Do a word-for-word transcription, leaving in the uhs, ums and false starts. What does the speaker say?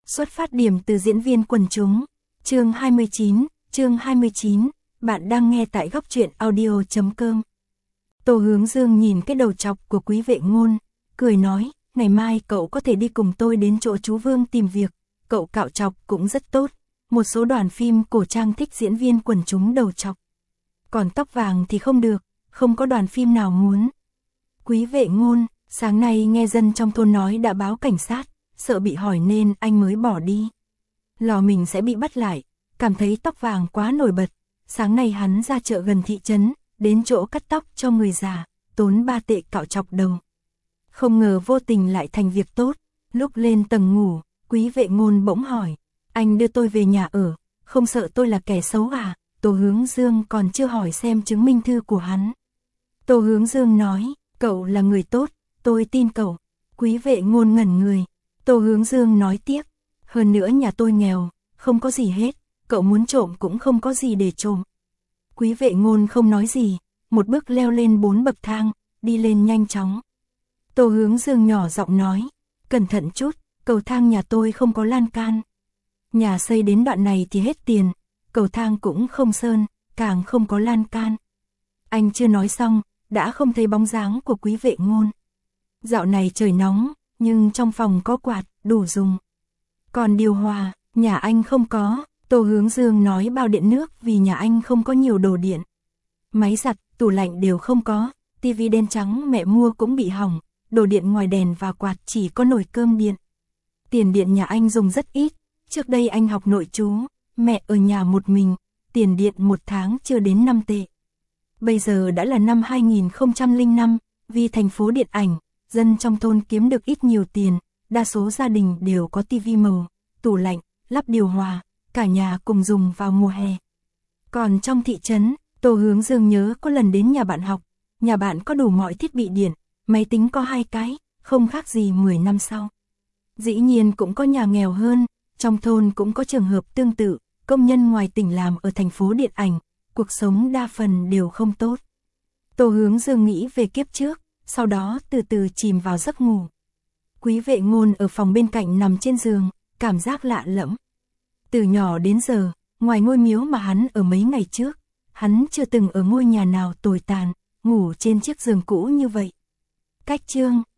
Xuất phát điểm từ diễn viên quần chúng. Chương hai mươi chín, chương hai mươi chín, bạn đang nghe tại góc truyện audio chấm com. Tô Hướng Dương nhìn cái đầu chọc của Quý Vệ Ngôn, cười nói, ngày mai cậu có thể đi cùng tôi đến chỗ chú Vương tìm việc, cậu cạo chọc cũng rất tốt, một số đoàn phim cổ trang thích diễn viên quần chúng đầu chọc. Còn tóc vàng thì không được, không có đoàn phim nào muốn. Quý Vệ Ngôn, sáng nay nghe dân trong thôn nói đã báo cảnh sát, sợ bị hỏi nên anh mới bỏ đi. Lò mình sẽ bị bắt lại, cảm thấy tóc vàng quá nổi bật, sáng nay hắn ra chợ gần thị trấn, đến chỗ cắt tóc cho người già, tốn ba tệ cạo chọc đầu. Không ngờ vô tình lại thành việc tốt, lúc lên tầng ngủ, Quý Vệ Ngôn bỗng hỏi, anh đưa tôi về nhà ở, không sợ tôi là kẻ xấu à? Tô Hướng Dương còn chưa hỏi xem chứng minh thư của hắn. Tô Hướng Dương nói, cậu là người tốt, tôi tin cậu. Quý Vệ Ngôn ngẩn người. Tô Hướng Dương nói tiếp, hơn nữa nhà tôi nghèo, không có gì hết, cậu muốn trộm cũng không có gì để trộm. Quý Vệ Ngôn không nói gì, một bước leo lên bốn bậc thang, đi lên nhanh chóng. Tô Hướng Dương nhỏ giọng nói, cẩn thận chút, cầu thang nhà tôi không có lan can. Nhà xây đến đoạn này thì hết tiền, cầu thang cũng không sơn, càng không có lan can. Anh chưa nói xong, đã không thấy bóng dáng của Quý Vệ Ngôn. Dạo này trời nóng, nhưng trong phòng có quạt, đủ dùng. Còn điều hòa, nhà anh không có. Tô Hướng Dương nói bao điện nước vì nhà anh không có nhiều đồ điện. Máy giặt, tủ lạnh đều không có, tivi đen trắng mẹ mua cũng bị hỏng, đồ điện ngoài đèn và quạt chỉ có nồi cơm điện. Tiền điện nhà anh dùng rất ít, trước đây anh học nội trú, mẹ ở nhà một mình, tiền điện một tháng chưa đến năm tệ. Bây giờ đã là năm hai nghìn không trăm lẻ năm, vì thành phố điện ảnh, dân trong thôn kiếm được ít nhiều tiền, đa số gia đình đều có tivi màu, tủ lạnh, lắp điều hòa, cả nhà cùng dùng vào mùa hè. Còn trong thị trấn, Tô Hướng Dương nhớ có lần đến nhà bạn học, nhà bạn có đủ mọi thiết bị điện, máy tính có hai cái, không khác gì mười năm sau. Dĩ nhiên cũng có nhà nghèo hơn, trong thôn cũng có trường hợp tương tự, công nhân ngoài tỉnh làm ở thành phố điện ảnh, cuộc sống đa phần đều không tốt. Tô Hướng Dương nghĩ về kiếp trước, sau đó từ từ chìm vào giấc ngủ. Quý Vệ Ngôn ở phòng bên cạnh nằm trên giường, cảm giác lạ lẫm. Từ nhỏ đến giờ, ngoài ngôi miếu mà hắn ở mấy ngày trước, hắn chưa từng ở ngôi nhà nào tồi tàn, ngủ trên chiếc giường cũ như vậy. Cách chương,